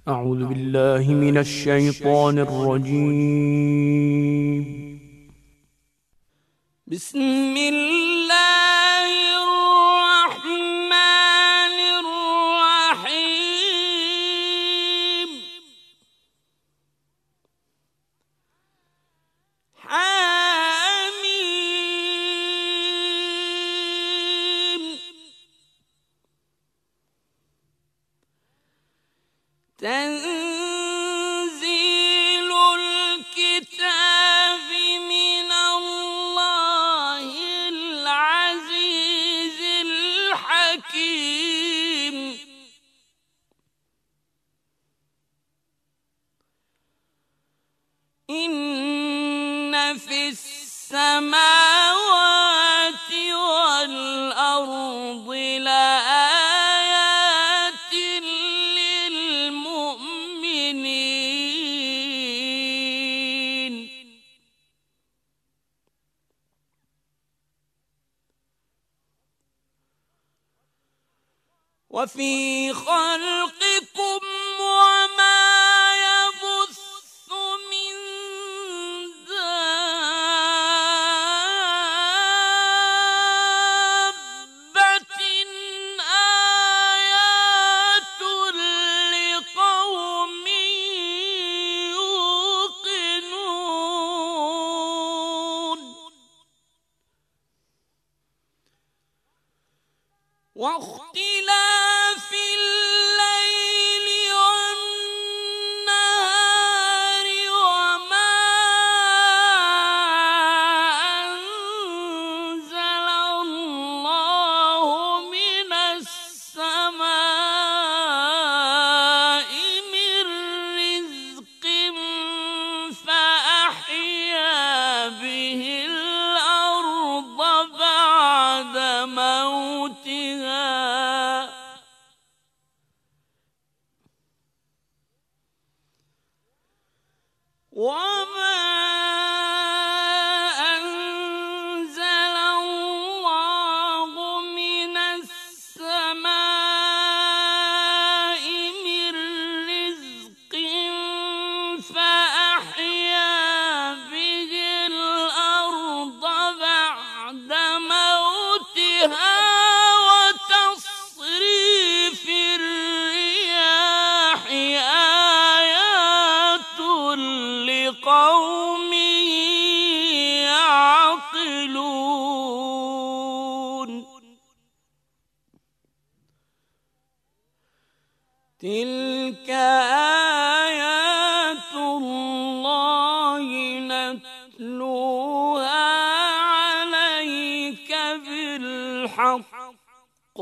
أعوذ بالله من الشيطان الرجيم. بسم الله الرحمن الرحيم. حميم. تنزيل الكتاب من الله العزيز الحكيم. إن في السماوات والأرض لآيات للمؤمنين. وفي خلقكم وما يبث من دابة آيات لقوم يوقنون. واختلاف الليل والنهار وما أنزل الله من السماء من رزق فأحيا به الأرض بعد موتها. وما أنزل الله من السماء من رزق فأحيا به الأرض بعد موتها. وتصريف الرياح آيات لقوم يعقلون. تلك آيات الله نتلوها عليك بالحق.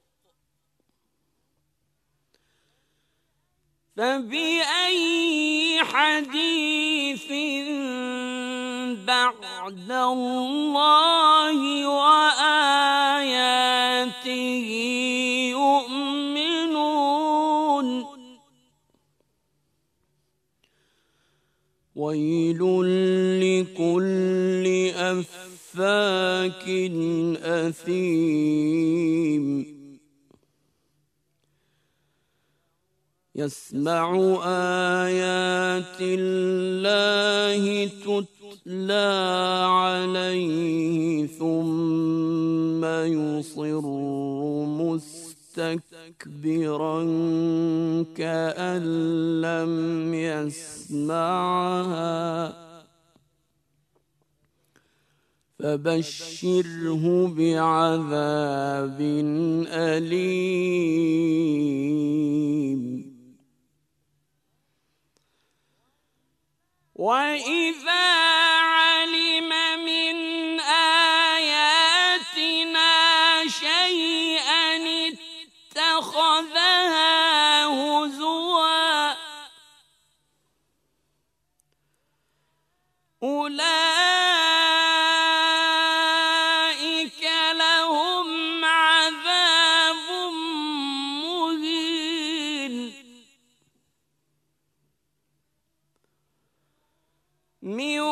فبأي حديث بعد الله وآياته يؤمنون. ويل لكل أفاك أثيم يسمع آيات الله تتلى عليه ثم يصر مستكبرا كأن لم يسمعها. فبشره بعذاب أليم. وإذا علم من آياتنا شيئا اتخذها هزوا. أولئك لهم عذاب مهين. من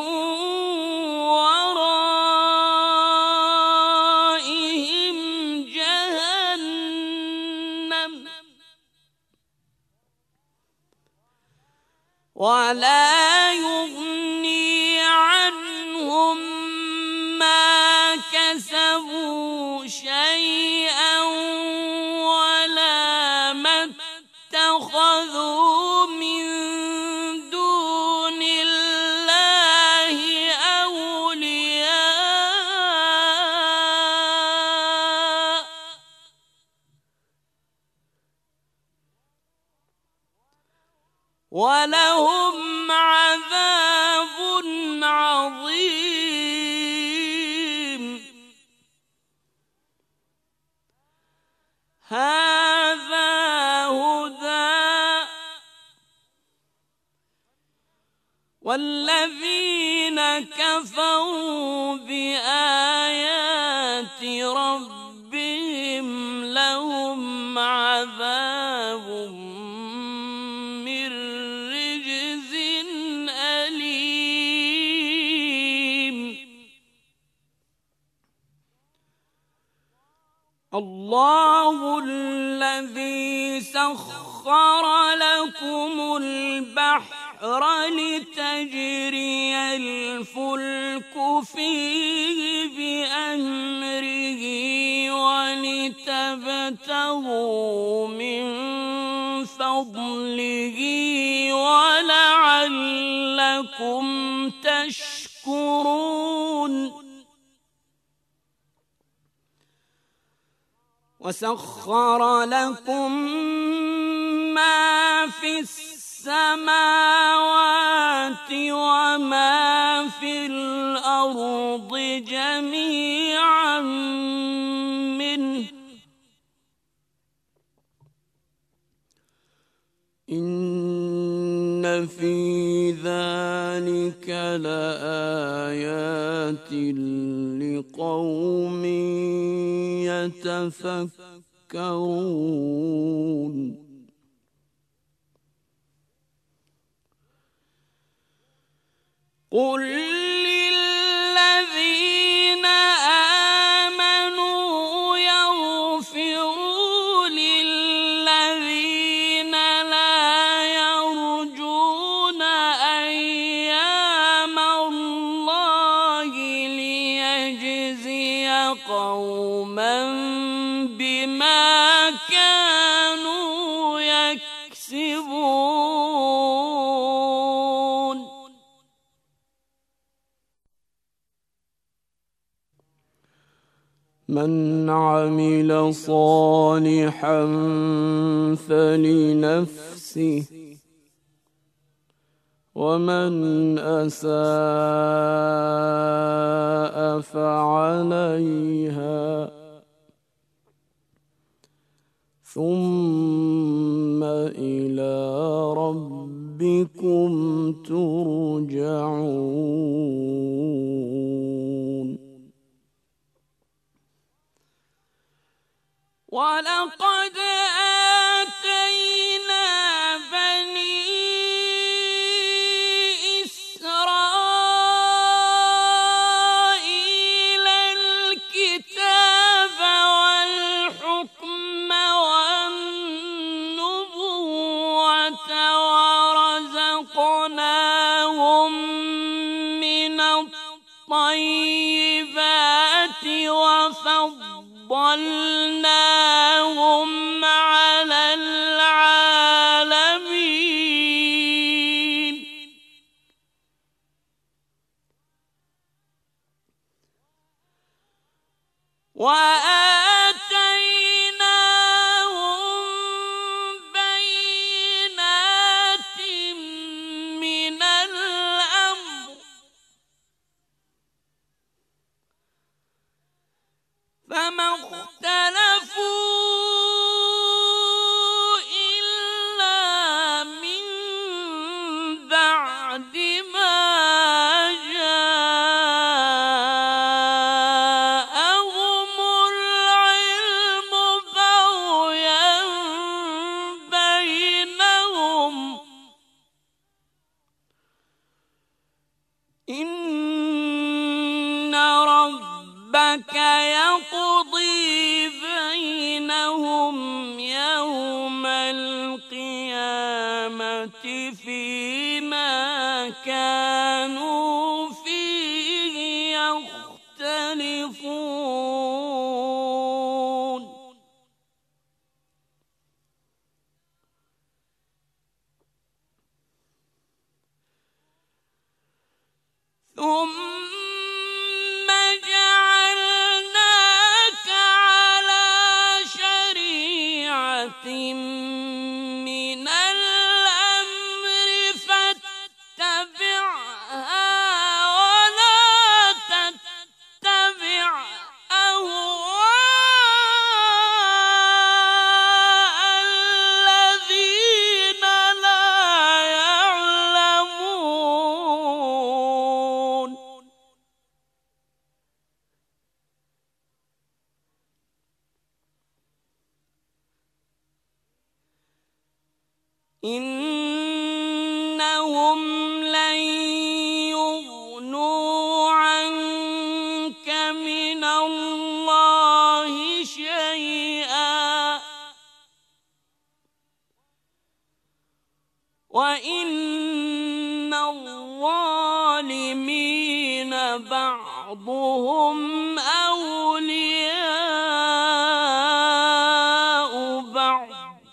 ورائهم جهنم ولا يغني عنهم ما كسبوا شيئا ولا ما اتخذوا من دون الله أولياء ولهم عذاب عظيم. هذا هدى والذين كفروا بآيات ربهم لهم عذاب من رجز أليم. الله الذي سخر لكم البحر لتجري الفلك فيه بأمره ولتبتغوا من فضله ولعلكم تشكرون. وسخر لكم ما في السماوات وما في الأرض جميعا منه إن في ذلك لآيات لقوم يتفكرون. قل للذين آمنوا يغفروا للذين لا يرجون أيام الله ليجزي قوما بما كانوا يكسبون. من عمل صالحا فلنفسه ومن أساء فعليها ثم إلى ربكم ترجعون. ولقد آتينا بني إسرائيل الكتاب والحكم والنبوة ورزقناهم من الطيبات وفضلناهم على العالمين. وآتيناهم بينات من الأمر فما اختلفوا إلا من بعد ما جاءهم العلم بغيا بينهم إن ربك يقضي بينهم يوم القيامة فيما ما كانوا فيه يختلفون ثم جعلناك على شريعة من الأمر فاتبعها ولا تتبع أهواء الذين لا يعلمون إنهم لن يغنوا عنك من الله شيئا وإن الظالمين بعضهم أولياء بعض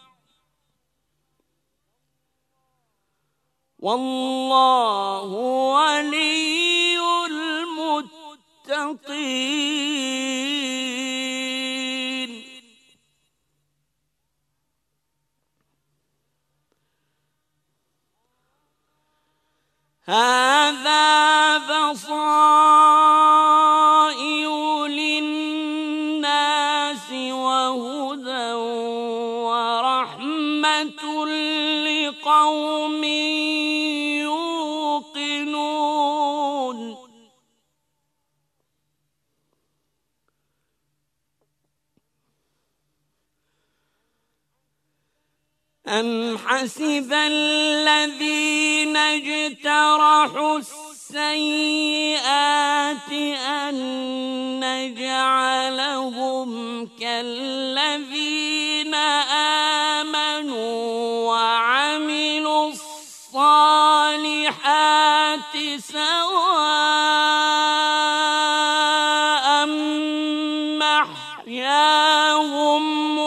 والله ولي المتقين هذا بصائر للناس وهدى ورحمة لقوم يوقنون أم حسب الذين اجترحوا السيئات أن نجعلهم كالذين آمنوا وعملوا الصالحات سواء محياهم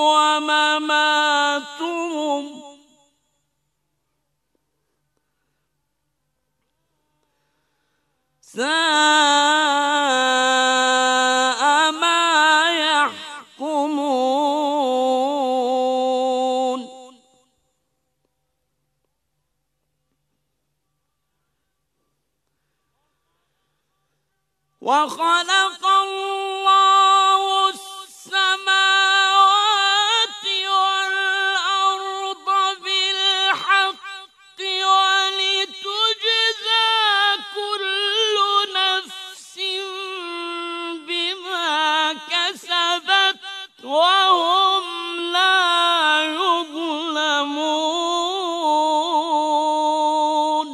ومماتهم ساء ما يحكمون وخلق الله السماوات والأرض بالحق ولتجزى كل نفس بما كسبت وهم لا يظلمون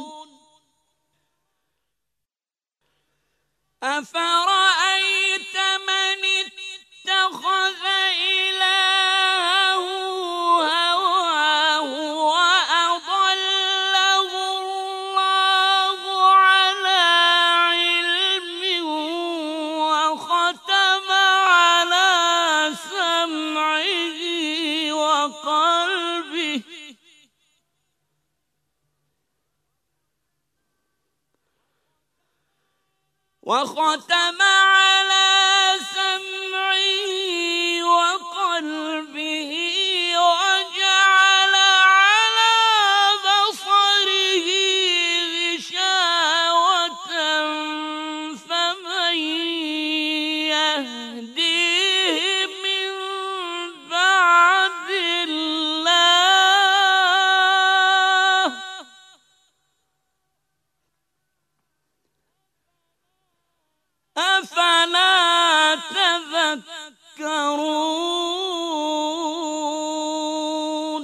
أفرأيت من اتخذ إلهه هواه وأضله الله على علم وختم على سمعه وقلبه وجعل على بصره غشاوة فمن يهديه من بعد الله أفلا تذكرون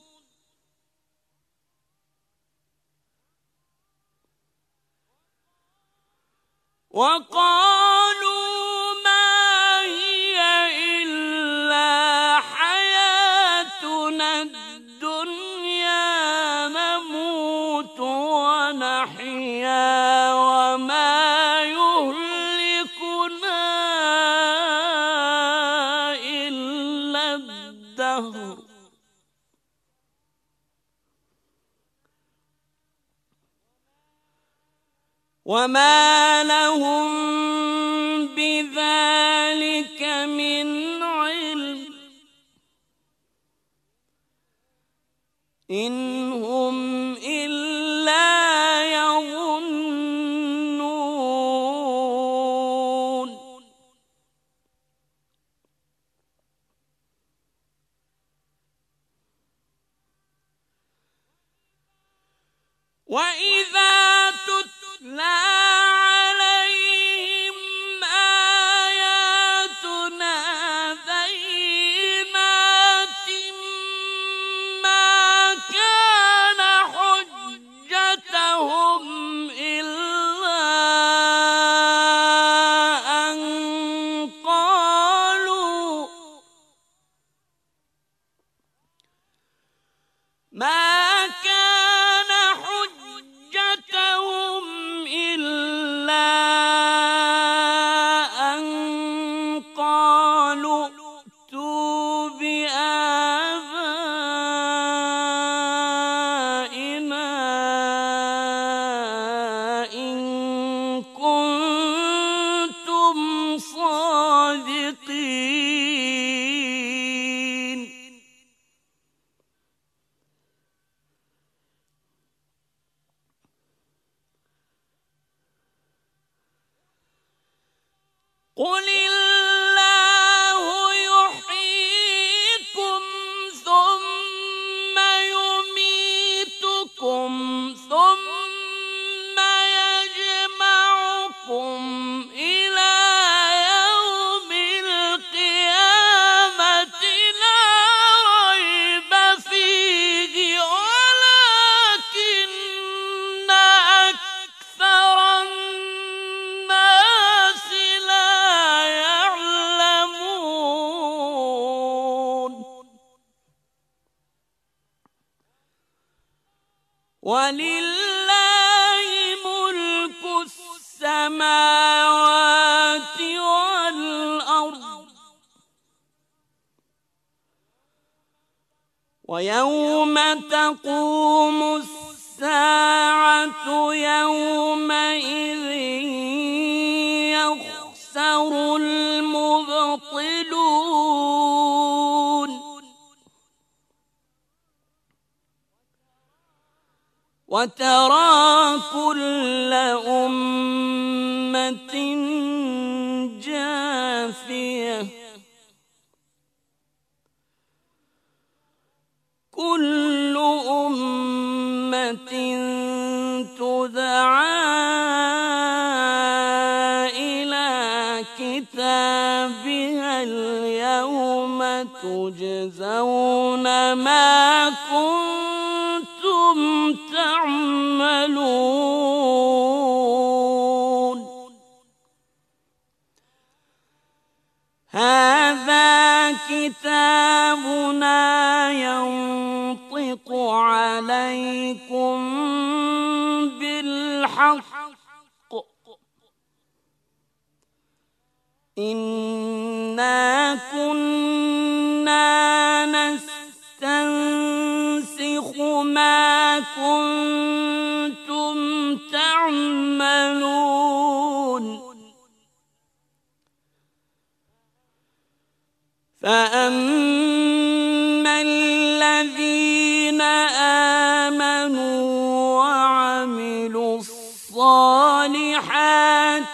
وقالوا ما هي إلا حياتنا الدنيا نموت وما لهم بذلك من علم إن هم إلا يظنون وإذا تتلى عليهم آياتنا بينات ما كان حجتهم إلا أن قالوا ائتوا بآبائنا إن كنتم صادقين قل الله يحييكم ثم يميتكم ثم يجمعكم إلى يوم القيامة لا ريب فيه ولكن أكثر الناس لا يعلمون ولله ملك السماوات والأرض ويوم تقوم الساعة يومئذ يخسر المبطلون وترى كل أمة جاثية كل أمة تدعى إلى كتابها اليوم تجزون ما كنتم تعملون هذا كتابنا ينطق عليكم بالحق إنا كنا نستنسخ ما كنتم تعملون فأما الذين آمنوا وعملوا الصالحات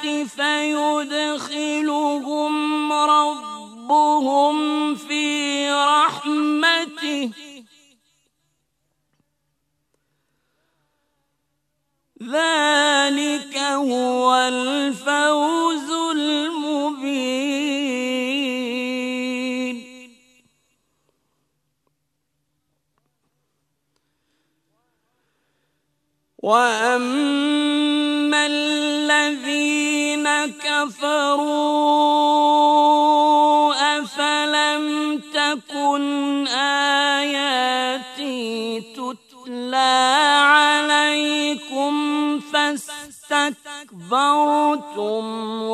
فيدخلهم ربهم في رحمته ذلك هو الفوز المبين وأما الذين كفروا أفلم تكن آياتي تتلى عليكم فاستكبرتم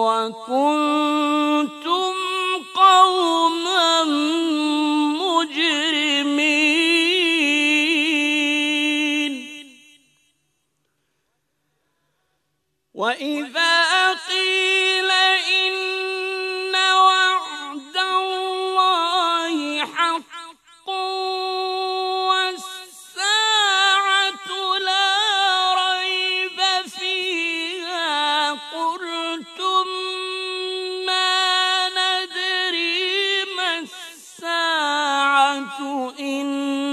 وكنتم قوما مجرمين وإذا قيل إن وعد الله حق والساعة لا ريب فيها قلتم ما ندري ما الساعة إن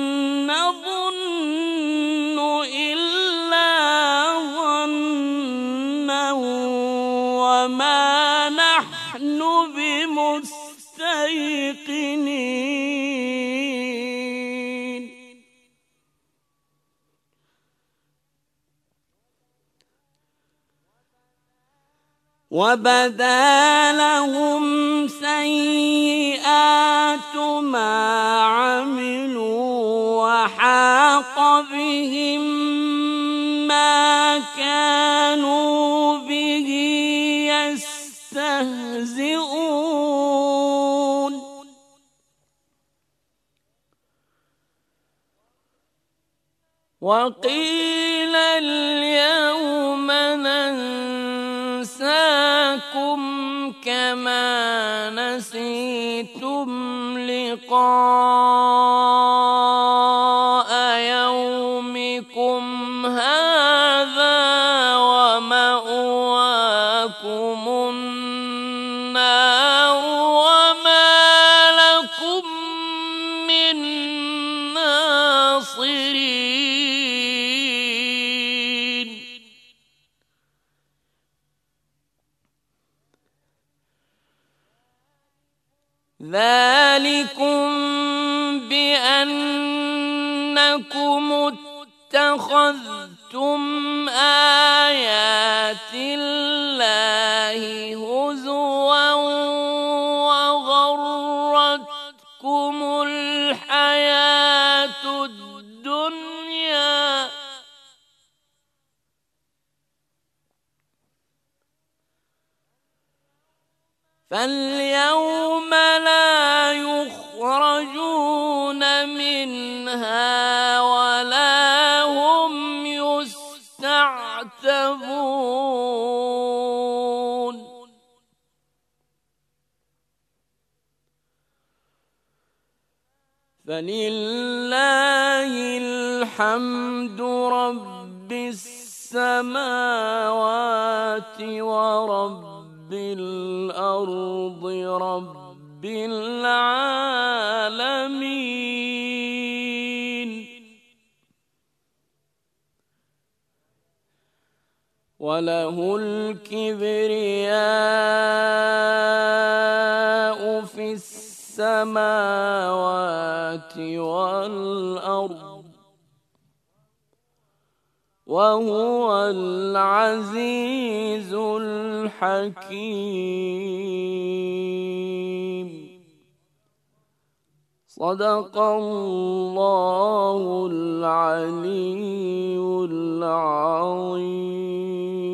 نظن إلا ظنا وما نحن بمستيقنين وبدا لهم سيئات ما عملوا وحاق بهم ما كانوا به يستهزئون وقيل اليوم ننساكم كما نسيتم لقاء يومكم هذا ومأواكم النار وما لكم من ناصرين ذلكم بأنكم اتخذتم آيات الله هزوا وغرتكم الحياة الدنيا فاليوم لا يخرجون منها ولا هم يستعتبون فلله الحمد رب السماوات ورب الأرض رب العالمين وله الكبرياء في السماوات والأرض وهو العزيز الحكيم صدق الله العلي العظيم.